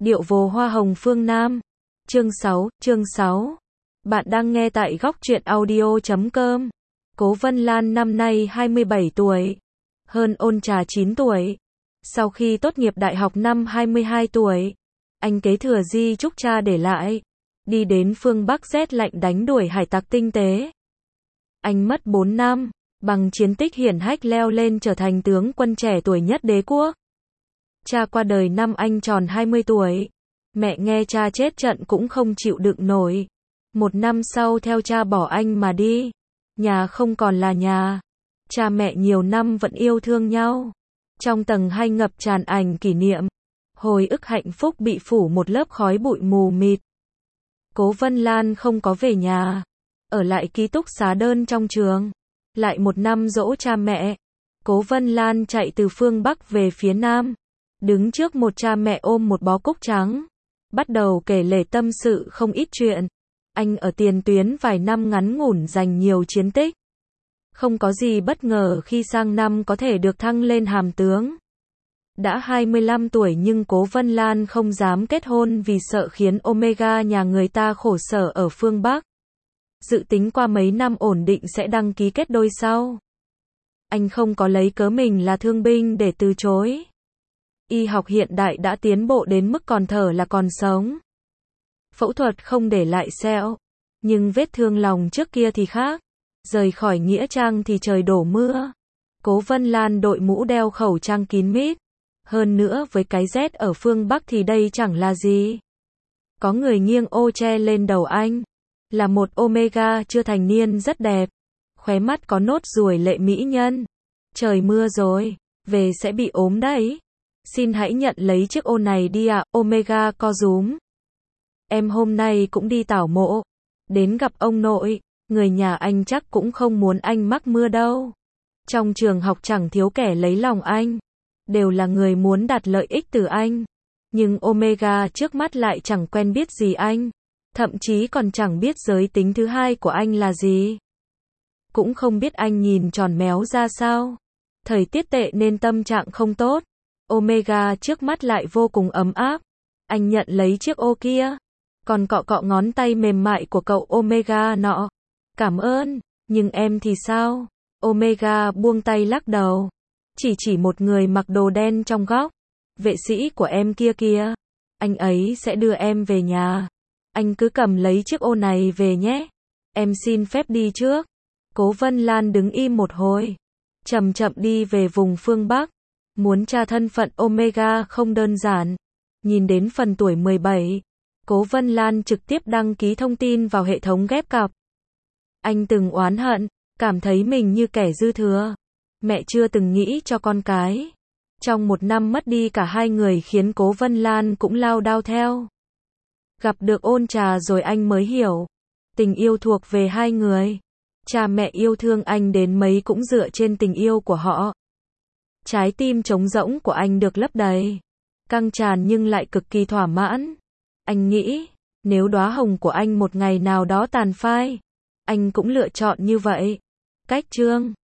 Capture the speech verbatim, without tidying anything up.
Điệu vồ hoa hồng phương Nam. Chương sáu, chương sáu. Bạn đang nghe tại góc truyện audio chấm com. Cố Vân Lan năm nay hai mươi bảy tuổi, hơn Ôn Trà chín tuổi. Sau khi tốt nghiệp đại học năm hai mươi hai tuổi, anh kế thừa di chúc cha để lại, đi đến phương Bắc rét lạnh đánh đuổi hải tặc tinh tế. Anh mất bốn năm, bằng chiến tích hiển hách leo lên trở thành tướng quân trẻ tuổi nhất đế quốc. Cha qua đời năm anh tròn hai mươi tuổi. Mẹ nghe cha chết trận cũng không chịu đựng nổi. Một năm sau theo cha bỏ anh mà đi. Nhà không còn là nhà. Cha mẹ nhiều năm vẫn yêu thương nhau. Trong tầng hay ngập tràn ảnh kỷ niệm. Hồi ức hạnh phúc bị phủ một lớp khói bụi mù mịt. Cố Vân Lan không có về nhà. Ở lại ký túc xá đơn trong trường. Lại một năm dỗ cha mẹ. Cố Vân Lan chạy từ phương Bắc về phía Nam. Đứng trước một cha mẹ ôm một bó cúc trắng. Bắt đầu kể lể tâm sự không ít chuyện. Anh ở tiền tuyến vài năm ngắn ngủn giành nhiều chiến tích. Không có gì bất ngờ khi sang năm có thể được thăng lên hàm tướng. Đã hai mươi lăm tuổi nhưng Cố Vân Lan không dám kết hôn vì sợ khiến Omega nhà người ta khổ sở ở phương Bắc. Dự tính qua mấy năm ổn định sẽ đăng ký kết đôi sau. Anh không có lấy cớ mình là thương binh để từ chối. Y học hiện đại đã tiến bộ đến mức còn thở là còn sống. Phẫu thuật không để lại sẹo. Nhưng vết thương lòng trước kia thì khác. Rời khỏi Nghĩa Trang thì trời đổ mưa. Cố Vân Lan đội mũ đeo khẩu trang kín mít. Hơn nữa với cái rét ở phương Bắc thì đây chẳng là gì. Có người nghiêng ô che lên đầu anh. Là một Omega chưa thành niên rất đẹp. Khóe mắt có nốt ruồi lệ mỹ nhân. Trời mưa rồi. Về sẽ bị ốm đấy. Xin hãy nhận lấy chiếc ô này đi ạ, Omega co rúm. Em hôm nay cũng đi tảo mộ. Đến gặp ông nội. Người nhà anh chắc cũng không muốn anh mắc mưa đâu. Trong trường học chẳng thiếu kẻ lấy lòng anh. Đều là người muốn đạt lợi ích từ anh. Nhưng Omega trước mắt lại chẳng quen biết gì anh. Thậm chí còn chẳng biết giới tính thứ hai của anh là gì. Cũng không biết anh nhìn tròn méo ra sao. Thời tiết tệ nên tâm trạng không tốt. Omega trước mắt lại vô cùng ấm áp. Anh nhận lấy chiếc ô kia. Còn cọ cọ ngón tay mềm mại của cậu Omega nọ. Cảm ơn, nhưng em thì sao? Omega buông tay lắc đầu. Chỉ chỉ một người mặc đồ đen trong góc. Vệ sĩ của em kia kia. Anh ấy sẽ đưa em về nhà. Anh cứ cầm lấy chiếc ô này về nhé. Em xin phép đi trước. Cố Vân Lan đứng im một hồi. Chậm chậm đi về vùng phương Bắc. Muốn tra thân phận Omega không đơn giản. Nhìn đến phần tuổi mười bảy, Cố Vân Lan trực tiếp đăng ký thông tin vào hệ thống ghép cặp. Anh từng oán hận, cảm thấy mình như kẻ dư thừa. Mẹ chưa từng nghĩ cho con cái. Trong một năm mất đi cả hai người khiến Cố Vân Lan cũng lao đao theo. Gặp được Ôn Trà rồi anh mới hiểu. Tình yêu thuộc về hai người. Cha mẹ yêu thương anh đến mấy cũng dựa trên tình yêu của họ. Trái tim trống rỗng của anh được lấp đầy. Căng tràn nhưng lại cực kỳ thỏa mãn. Anh nghĩ, nếu đóa hồng của anh một ngày nào đó tàn phai, anh cũng lựa chọn như vậy. Cách chương